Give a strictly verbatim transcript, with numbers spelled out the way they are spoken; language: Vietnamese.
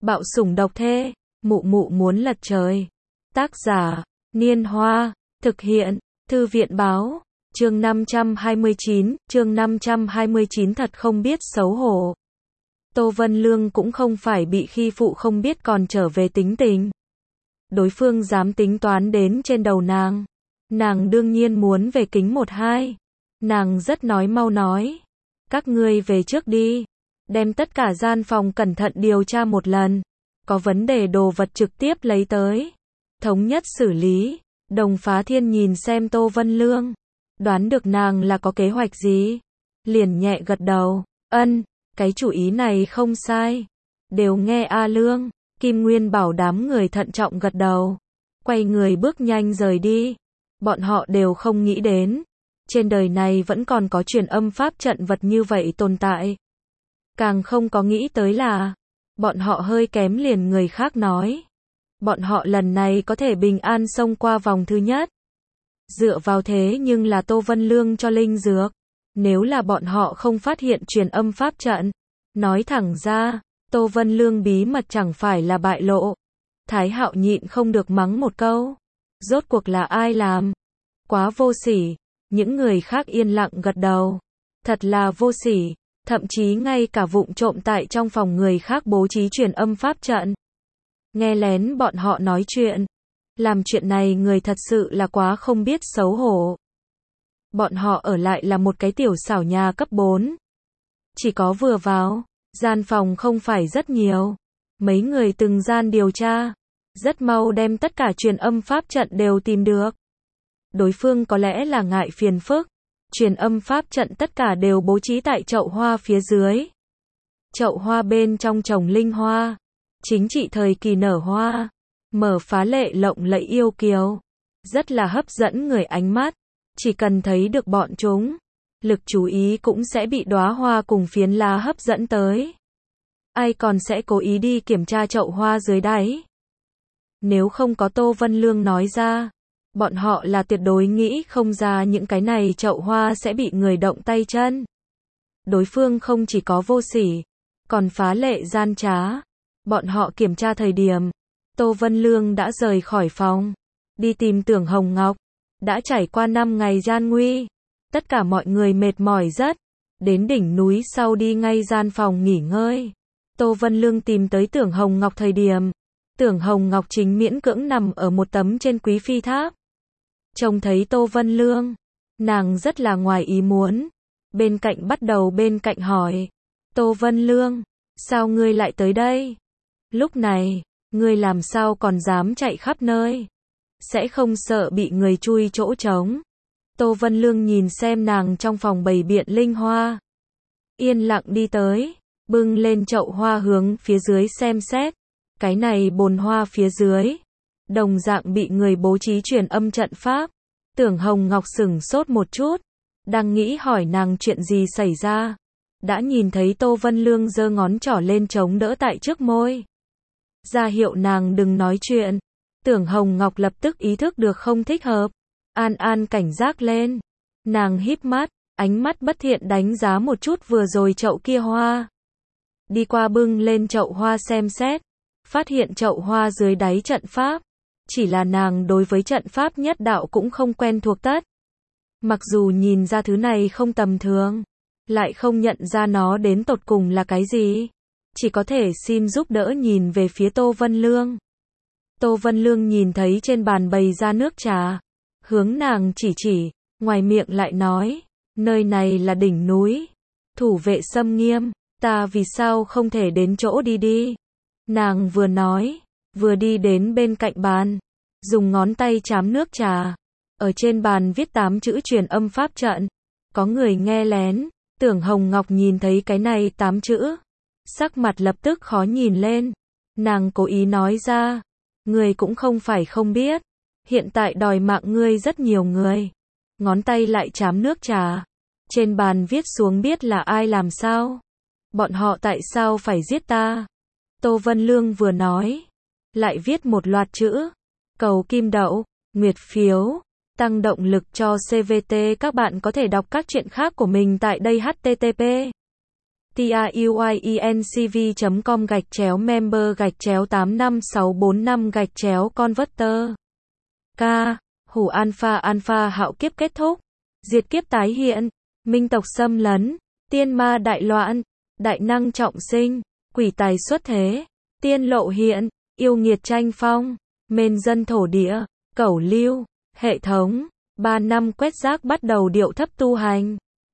Bạo sủng độc thê, mụ mụ muốn lật trời. Tác giả, Niên Hoa, thực hiện, Thư viện báo, chương năm trăm hai mươi chín, chương năm trăm hai mươi chín thật không biết xấu hổ. Tô Vân Lương cũng không phải bị khi phụ không biết còn trở về tính tình. Đối phương dám tính toán đến trên đầu nàng. Nàng đương nhiên muốn về kính một hai. Nàng rất nói mau nói. Các ngươi về trước đi. Đem tất cả gian phòng cẩn thận điều tra một lần. Có vấn đề đồ vật trực tiếp lấy tới. Thống nhất xử lý. Đồng Phá Thiên nhìn xem Tô Vân Lương. Đoán được nàng là có kế hoạch gì. Liền nhẹ gật đầu. Ân, cái chủ ý này không sai. Đều nghe A Lương. Kim Nguyên Bảo đám người thận trọng gật đầu. Quay người bước nhanh rời đi. Bọn họ đều không nghĩ đến. Trên đời này vẫn còn có truyền âm pháp trận vật như vậy tồn tại. Càng không có nghĩ tới là, bọn họ hơi kém liền người khác nói. Bọn họ lần này có thể bình an xông qua vòng thứ nhất. Dựa vào thế nhưng là Tô Vân Lương cho linh dược. Nếu là bọn họ không phát hiện truyền âm pháp trận, nói thẳng ra, Tô Vân Lương bí mật chẳng phải là bại lộ. Thái Hạo nhịn không được mắng một câu. Rốt cuộc là ai làm? Quá vô sỉ. Những người khác yên lặng gật đầu. Thật là vô sỉ. Thậm chí ngay cả vụng trộm tại trong phòng người khác bố trí truyền âm pháp trận. Nghe lén bọn họ nói chuyện. Làm chuyện này người thật sự là quá không biết xấu hổ. Bọn họ ở lại là một cái tiểu xảo nhà cấp bốn. Chỉ có vừa vào, gian phòng không phải rất nhiều. Mấy người từng gian điều tra. Rất mau đem tất cả truyền âm pháp trận đều tìm được. Đối phương có lẽ là ngại phiền phức. Truyền âm pháp trận tất cả đều bố trí tại chậu hoa phía dưới. Chậu hoa bên trong trồng linh hoa. Chính trị thời kỳ nở hoa. Mở phá lệ lộng lẫy yêu kiều. Rất là hấp dẫn người ánh mắt. Chỉ cần thấy được bọn chúng. Lực chú ý cũng sẽ bị đóa hoa cùng phiến lá hấp dẫn tới. Ai còn sẽ cố ý đi kiểm tra chậu hoa dưới đáy. Nếu không có Tô Vân Lương nói ra. Bọn họ là tuyệt đối nghĩ không ra những cái này chậu hoa sẽ bị người động tay chân. Đối phương không chỉ có vô sỉ, còn phá lệ gian trá. Bọn họ kiểm tra thời điểm, Tô Vân Lương đã rời khỏi phòng, đi tìm Tưởng Hồng Ngọc. Đã trải qua năm ngày gian nguy, tất cả mọi người mệt mỏi rất. Đến đỉnh núi sau đi ngay gian phòng nghỉ ngơi. Tô Vân Lương tìm tới Tưởng Hồng Ngọc thời điểm, Tưởng Hồng Ngọc chính miễn cưỡng nằm ở một tấm trên quý phi tháp. Trông thấy Tô Vân Lương, nàng rất là ngoài ý muốn. Bên cạnh bắt đầu bên cạnh hỏi. Tô Vân Lương, sao ngươi lại tới đây? Lúc này, ngươi làm sao còn dám chạy khắp nơi? Sẽ không sợ bị người chui chỗ trống? Tô Vân Lương nhìn xem nàng trong phòng bày biện linh hoa. Yên lặng đi tới, bưng lên chậu hoa hướng phía dưới xem xét. Cái này bồn hoa phía dưới. Đồng dạng bị người bố trí truyền âm trận pháp. Tưởng Hồng Ngọc sửng sốt một chút. Đang nghĩ hỏi nàng chuyện gì xảy ra. Đã nhìn thấy Tô Vân Lương giơ ngón trỏ lên chống đỡ tại trước môi. Ra hiệu nàng đừng nói chuyện. Tưởng Hồng Ngọc lập tức ý thức được không thích hợp. An An cảnh giác lên. Nàng híp mắt, ánh mắt bất thiện đánh giá một chút vừa rồi chậu kia hoa. Đi qua bưng lên chậu hoa xem xét. Phát hiện chậu hoa dưới đáy trận pháp. Chỉ là nàng đối với trận pháp nhất đạo cũng không quen thuộc tất. Mặc dù nhìn ra thứ này không tầm thường, lại không nhận ra nó đến tột cùng là cái gì. Chỉ có thể xin giúp đỡ nhìn về phía Tô Vân Lương. Tô Vân Lương nhìn thấy trên bàn bày ra nước trà. Hướng nàng chỉ chỉ, ngoài miệng lại nói. Nơi này là đỉnh núi. Thủ vệ xâm nghiêm, ta vì sao không thể đến chỗ đi đi. Nàng vừa nói, vừa đi đến bên cạnh bàn. Dùng ngón tay chám nước trà. Ở trên bàn viết tám chữ truyền âm pháp trận. Có người nghe lén. Tưởng Hồng Ngọc nhìn thấy cái này tám chữ. Sắc mặt lập tức khó nhìn lên. Nàng cố ý nói ra. Ngươi cũng không phải không biết. Hiện tại đòi mạng ngươi rất nhiều người. Ngón tay lại chám nước trà. Trên bàn viết xuống biết là ai làm sao. Bọn họ tại sao phải giết ta. Tô Vân Lương vừa nói. Lại viết một loạt chữ. Cầu kim đậu, nguyệt phiếu, tăng động lực cho xê vê tê. Các bạn có thể đọc các truyện khác của mình tại đây. H T T P tiuyencv chấm com gạch chéo member gạch chéo tám năm sáu bốn năm gạch chéo converter. K. Hủ alpha alpha hạo kiếp kết thúc. Diệt kiếp tái hiện. Minh tộc xâm lấn. Tiên ma đại loạn. Đại năng trọng sinh. Quỷ tài xuất thế. Tiên lộ hiện. Yêu nghiệt tranh phong. Mền dân thổ địa. Cẩu lưu. Hệ thống. Ba năm quét rác bắt đầu điệu thấp tu hành.